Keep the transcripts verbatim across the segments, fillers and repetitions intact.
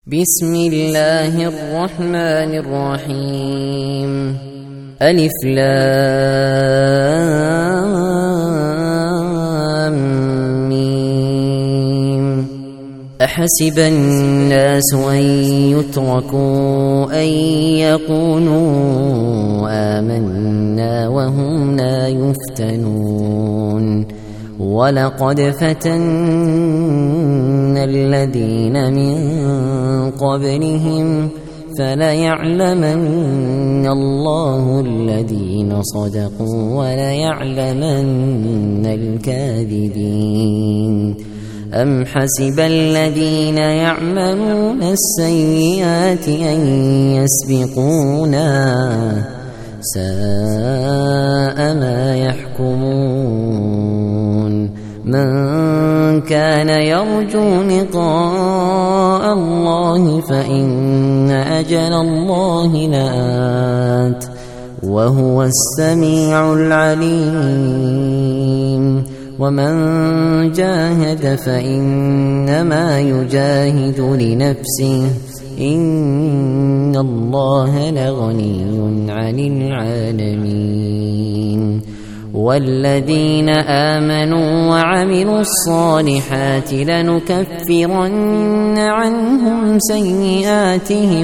بسم الله الرحمن الرحيم. ألف لام ميم. أحسب الناس أن يتركوا أن يقولوا آمنا وهم لا يفتنون. ولقد فتنا الذين من قبلهم فليعلمن الله الذين صدقوا وليعلمن الكاذبين. أم حسب الذين يعملون السيئات أن يسبقونا ساء ما يحكمون. من كان يرجو لقاء الله فإن أجل الله لآت وهو السميع العليم. ومن جاهد فإنما يجاهد لنفسه إن الله لغني عن العالمين. والذين آمنوا وعملوا الصالحات لنكفرن عنهم سيئاتهم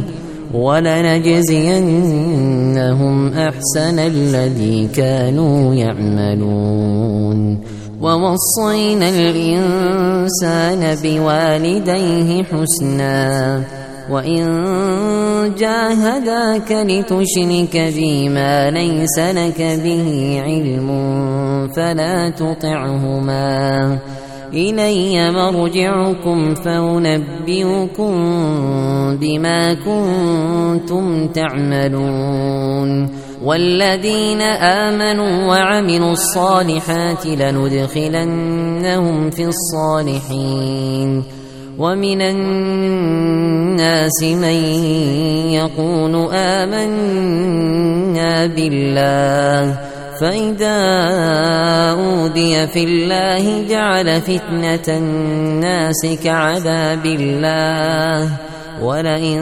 ولنجزينهم أحسن الذي كانوا يعملون. ووصينا الإنسان بوالديه حسنا وإن جاهداك لتشرك بي ما ليس لك به علم فلا تطعهما إلي مرجعكم فأنبئكم بما كنتم تعملون. والذين آمنوا وعملوا الصالحات لندخلنهم في الصالحين. ومن الناس من يقول آمنا بالله فإذا أوذي في الله جعل فتنة الناس كعذاب الله ولئن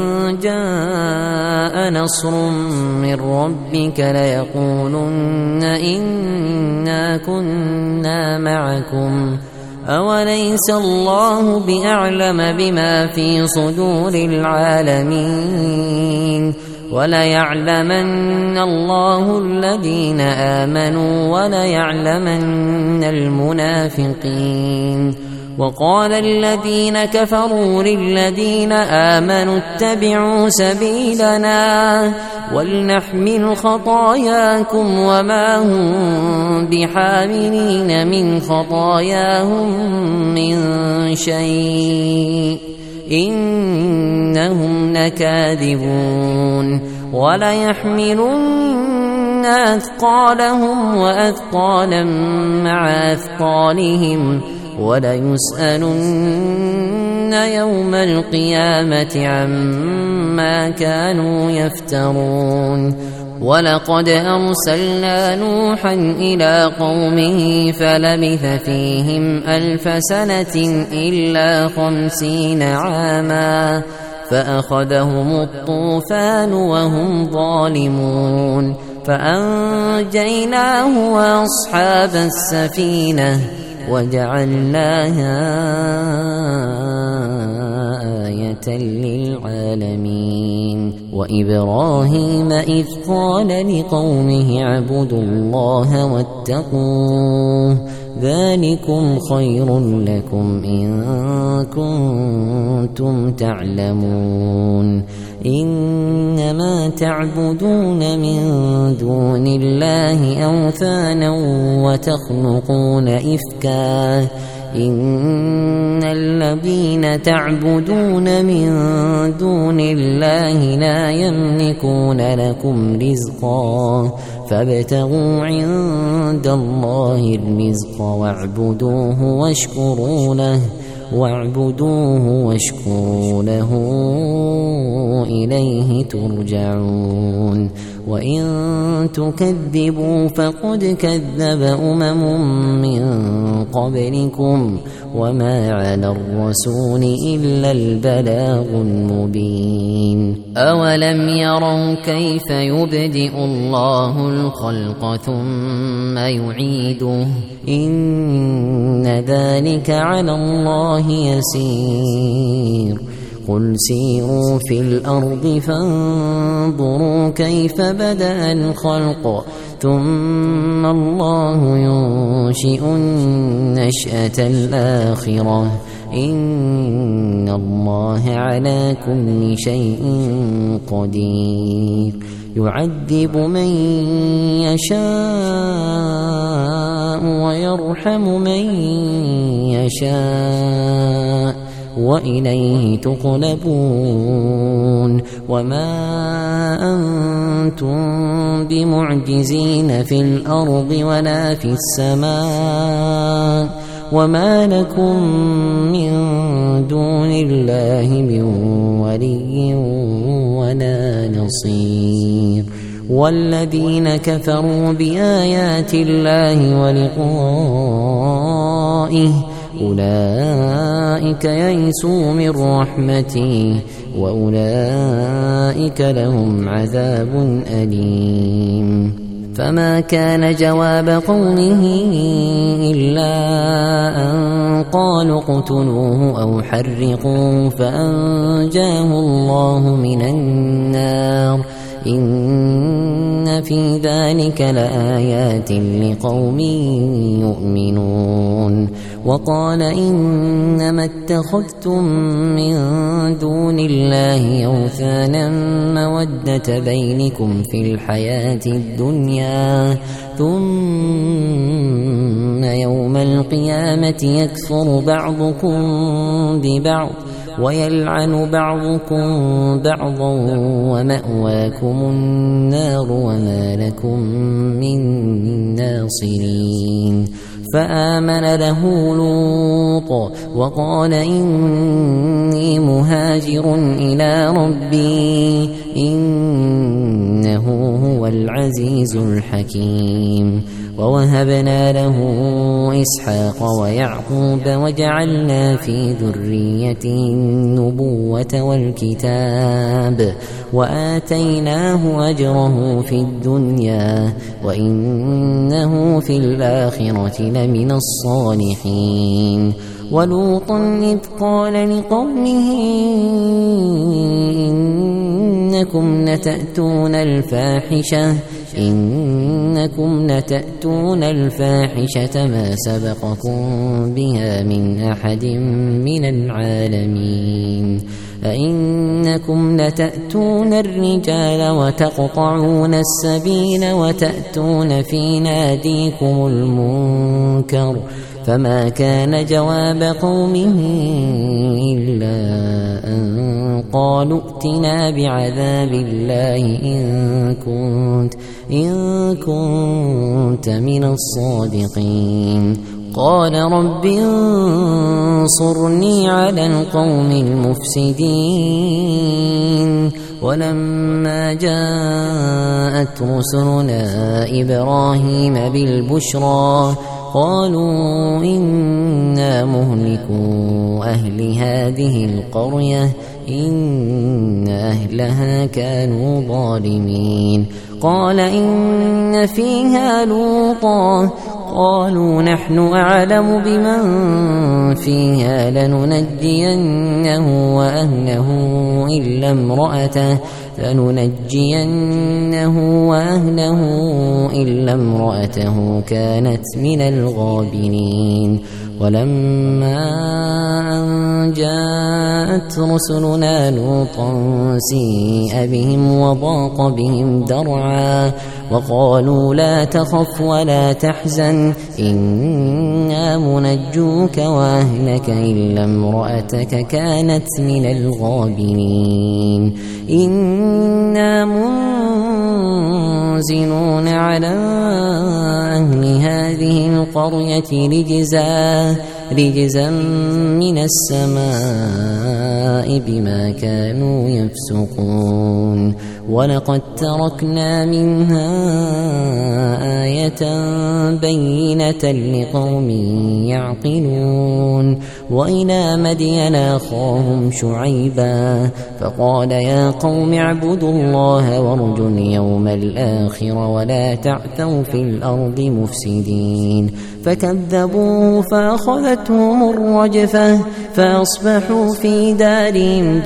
جاء نصر من ربك ليقولن إنا كنا معكم أوليس الله بأعلم بما في صدور العالمين. وليعلمن الله الذين آمنوا وليعلمن المنافقين. وقال الذين كفروا للذين آمنوا اتبعوا سبيلنا ولنحمل خطاياكم وما هم بحاملين من خطاياهم من شيء إنهم لكاذبون. وليحملن أثقالهم وأثقالا مع أثقالهم وليسألن يوم القيامة عما كانوا يفترون. ولقد أرسلنا نوحا إلى قومه فلبث فيهم ألف سنة إلا خمسين عاما فأخذهم الطوفان وهم ظالمون فأنجيناه وأصحاب السفينة وجعلناها آية للعالمين. وإبراهيم إذ قال لقومه اعبدوا الله واتقوه ذلكم خير لكم إن كنتم تعلمون. إنما تعبدون من دون الله أوثانا وتخلقون إفكا إن الذين تعبدون من دون الله لا يملكون لكم رزقا فابتغوا عند الله الرزق واعبدوه واشكروا له واعبدوه واشكروا له إليه ترجعون. وإن تكذبوا فقد كذب أمم من قبلكم وما على الرسول إلا البلاغ المبين. أولم يروا كيف يبدئ الله الخلق ثم يعيده إن ذلك على الله يسير. قل سيروا في الأرض فانظروا كيف بدأ الخلق ثم الله ينشئ النشأة الآخرة إن الله على كل شيء قدير. يعذب من يشاء ويرحم من يشاء وإليه تقلبون. وما أنتم بمعجزين في الأرض ولا في السماء وما لكم من دون الله من ولي ولا نصير. والذين كفروا بآيات الله ولقائه أولئك يئسوا من رحمتي وأولئك لهم عذاب أليم. فما كان جواب قومه إلا أن قالوا اقتلوه أو حرقوه فأنجاه الله من النار إن في ذلك لآيات لقوم يؤمنون. وقال إنما اتخذتم من دون الله أوثانا مودة بينكم في الحياة الدنيا ثم يوم القيامة يكفر بعضكم ببعض ويلعن بعضكم بعضا ومأواكم النار وما لكم من ناصرين. فآمن له لوط وقال إني مهاجر إلى ربي إنه هو العزيز الحكيم. ووهبنا له إسحاق ويعقوب وجعلنا في ذريته النبوة والكتاب وآتيناه أجره في الدنيا وإنه في الآخرة لمن الصالحين. ولوطا إذ قال لقومه إنكم لتأتون الفاحشة إنكم لتأتون الفاحشة ما سبقكم بها من أحد من العالمين. أئنكم لتأتون الرجال وتقطعون السبيل وتأتون في ناديكم المنكر فما كان جواب قومه إلا أن قالوا ائتنا بعذاب الله إن كنت إن كنت من الصادقين. قال رب انصرني على القوم المفسدين. ولما جاءت رسلنا إبراهيم بالبشرى قالوا إنا مهلكو أهل هذه القرية إن أهلها كانوا ظالمين. قال إن فيها لوطا قالوا نحن أعلم بمن فيها لننجينه وأهله إلا امرأته لننجينه وأهله إلا امرأته كانت من الغابرين. ولما أن جاءت رسلنا لوطا سيء بهم وضاق بهم ذرعا وقالوا لا تخف ولا تحزن إنا منجوك وأهلك إلا امرأتك كانت من الغابرين. إنا منزلون على أهل هذه القرية رجزا رجزا من السماء بما كانوا يفسقون ولقد تركنا منها آية بينة لقوم يعقلون وإلى مدين أخاهم شعيبا فقال يا قوم اعبدوا الله وارجوا اليوم الآخر ولا تعثوا في الأرض مفسدين فكذبوه فأخذتهم الرجفة فأصبحوا في دارهم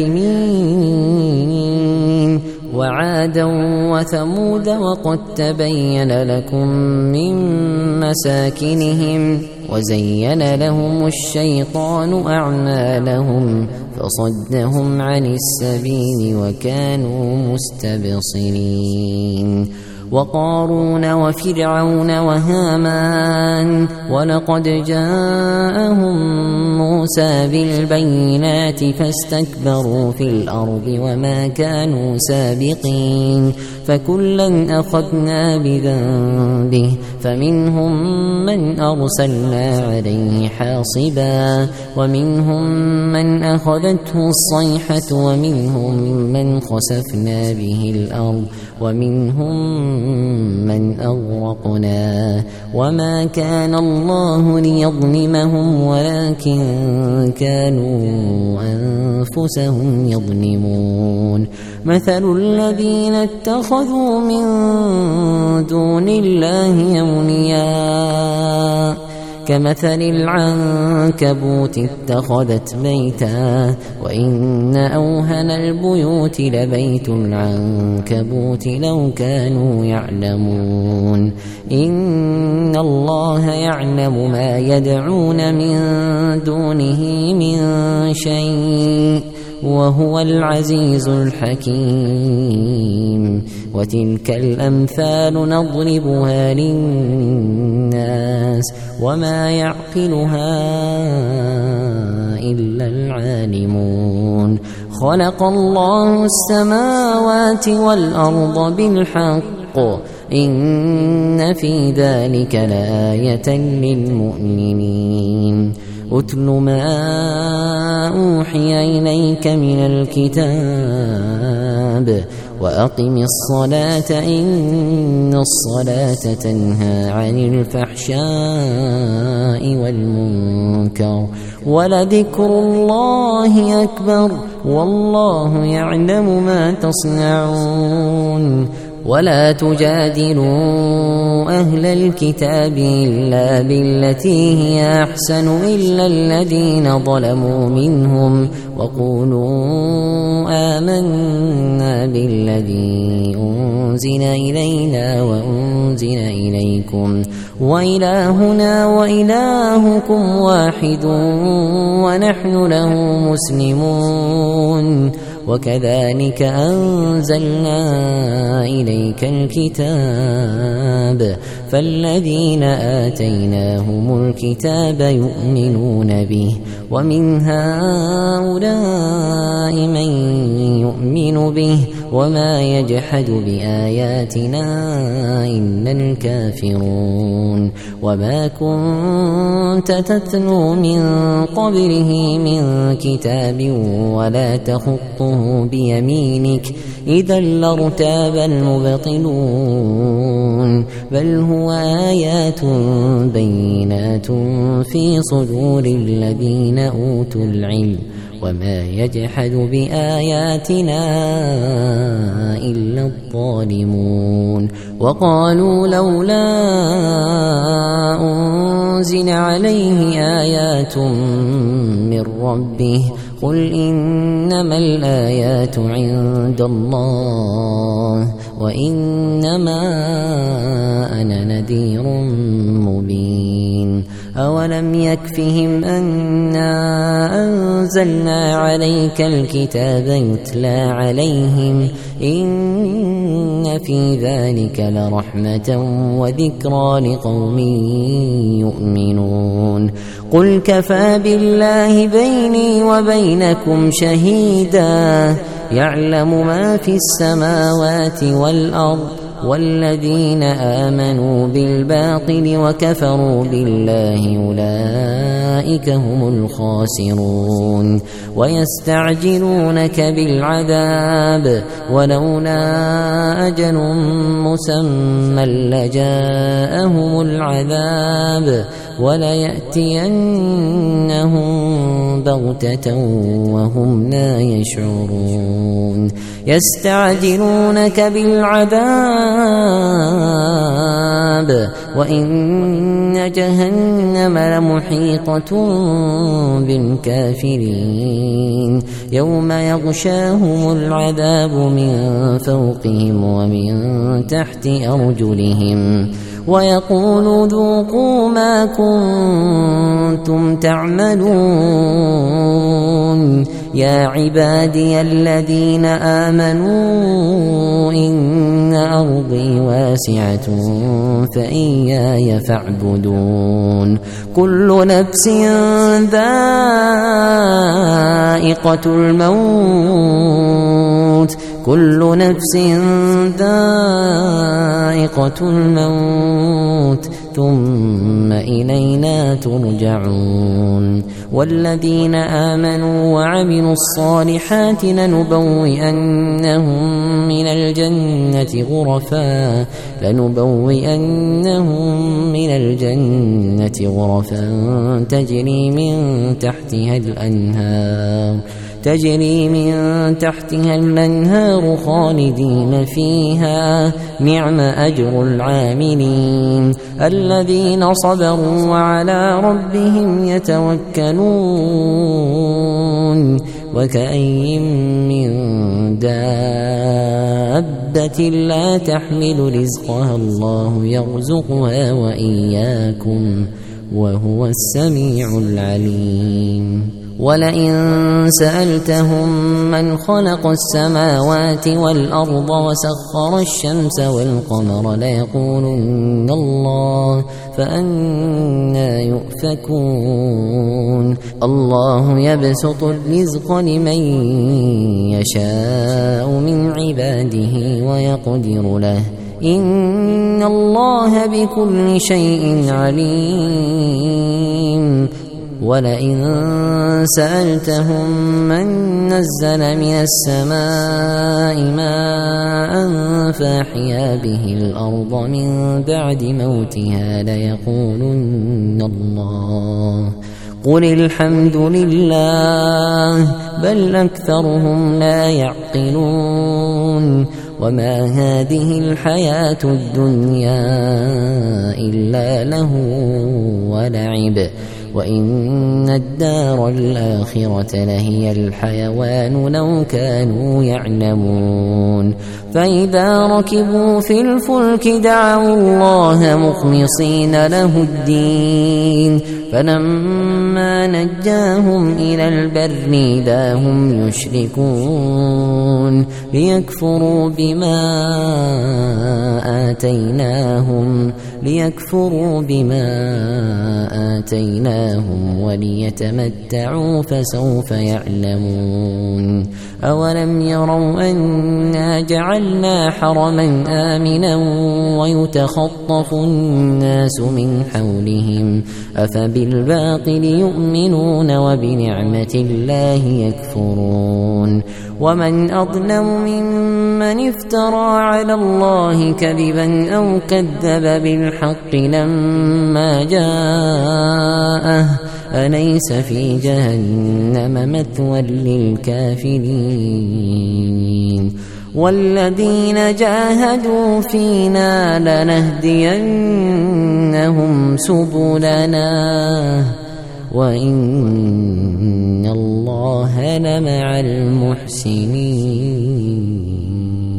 جاثمين وعادا وثمود وقد تبين لكم من مساكنهم وزين لهم الشيطان أعمالهم فصدهم عن السبيل وكانوا مستبصرين وقارون وفرعون وهامان ولقد جاءهم موسى بالبينات فاستكبروا في الأرض وما كانوا سابقين فكلا أخذنا بذنبه فمنهم من أرسلنا عليه حاصبا ومنهم من أخذته الصيحة ومنهم من خسفنا به الأرض ومنهم من أغرقنا وما كان الله ليظلمهم ولكن كانوا أنفسهم يظلمون مثل الذين اتخذوا من دون الله أولياء كمثل العنكبوت اتخذت بيتا وإن أوهن البيوت لبيت العنكبوت لو كانوا يعلمون إن الله يعلم ما يدعون من دونه من شيء وهو العزيز الحكيم وتلك الأمثال نضربها للناس وما يعقلها إلا العالمون خلق الله السماوات والأرض بالحق إن في ذلك لآية للمؤمنين أتل ما أوحي إليك من الكتاب وأقم الصلاة إن الصلاة تنهى عن الفحشاء والمنكر ولذكر الله أكبر والله يعلم ما تصنعون ولا تجادلوا أهل الكتاب إلا بالتي هي أحسن إلا الذين ظلموا منهم وقولوا آمنا بالذي أنزل إلينا وأنزل إليكم وإلهنا وإلهكم واحد ونحن له مسلمون وكذلك أنزلنا إليك الكتاب فالذين آتيناهم الكتاب يؤمنون به ومن هؤلاء من يؤمن به وما يجحد بآياتنا إلا الكافرون وما كنت تتلو من قبله من كتاب ولا تخطه بيمينك إذا لارتاب المبطلون بل هو آيات بينات في صدور الذين أوتوا العلم وما يجحد بآياتنا إلا الظالمون وقالوا لولا أنزل عليه آيات من ربه قل إنما الآيات عند الله وإنما أنا نذير مبين أولم يكفهم أنا أنزلنا عليك الكتاب يتلى عليهم إن في ذلك لرحمة وذكرى لقوم يؤمنون قل كفى بالله بيني وبينكم شهيدا يعلم ما في السماوات والأرض والذين آمنوا بالباطل وكفروا بالله أولئك هم الخاسرون ويستعجلونك بالعذاب ولولا أجل مسمى لجاءهم العذاب وليأتينهم بغتة وهم لا يشعرون يستعجلونك بالعذاب وإن جهنم لمحيطة بالكافرين يوم يغشاهم العذاب من فوقهم ومن تحت أرجلهم ويقول ذوقوا ما كنتم تعملون يا عبادي الذين آمنوا إن أرضي واسعة فإياي فاعبدون كل نفس ذائقة الموت كل نفس ذائقة الموت ثم إلينا ترجعون والذين آمنوا وعملوا الصالحات لنبوئنهم من الجنة غرفا لنبوئنهم من الجنة غرفا تجري من تحتها الأنهار تجري من تحتها الأنهار خالدين فيها نعم أجر العاملين الذين صبروا وعلى ربهم يتوكلون وكأي من دابة لا تحمل رزقها الله يرزقها وإياكم وهو السميع العليم ولئن سألتهم من خلق السماوات والأرض وسخر الشمس والقمر ليقولن الله فأنى يؤفكون الله يبسط الرزق لمن يشاء من عباده ويقدر له إن الله بكل شيء عليم ولئن سألتهم من نزل من السماء ماء فأحيا به الأرض من بعد موتها ليقولن الله قل الحمد لله بل أكثرهم لا يعقلون وما هذه الحياة الدنيا إلا له ولعب وإن الدار الآخرة لهي الحيوان لو كانوا يعلمون فإذا ركبوا في الفلك دعوا الله مخلصين له الدين فلما نجاهم إلى البر إذا هم يشركون ليكفروا بما آتيناهم ليكفروا بما آتيناهم وليتمتعوا فسوف يعلمون أولم يروا أنا جعلنا حرما آمنا ويتخطف الناس من حولهم أفبالباطل يؤمنون وبنعمة الله يكفرون ومن أظلم ممن افترى على الله كذبا أو كذب بالحق لما جاءه أليس في جهنم مثوى للكافرين والذين جاهدوا فينا لنهدينهم سبلنا وإن الله لمع المحسنين.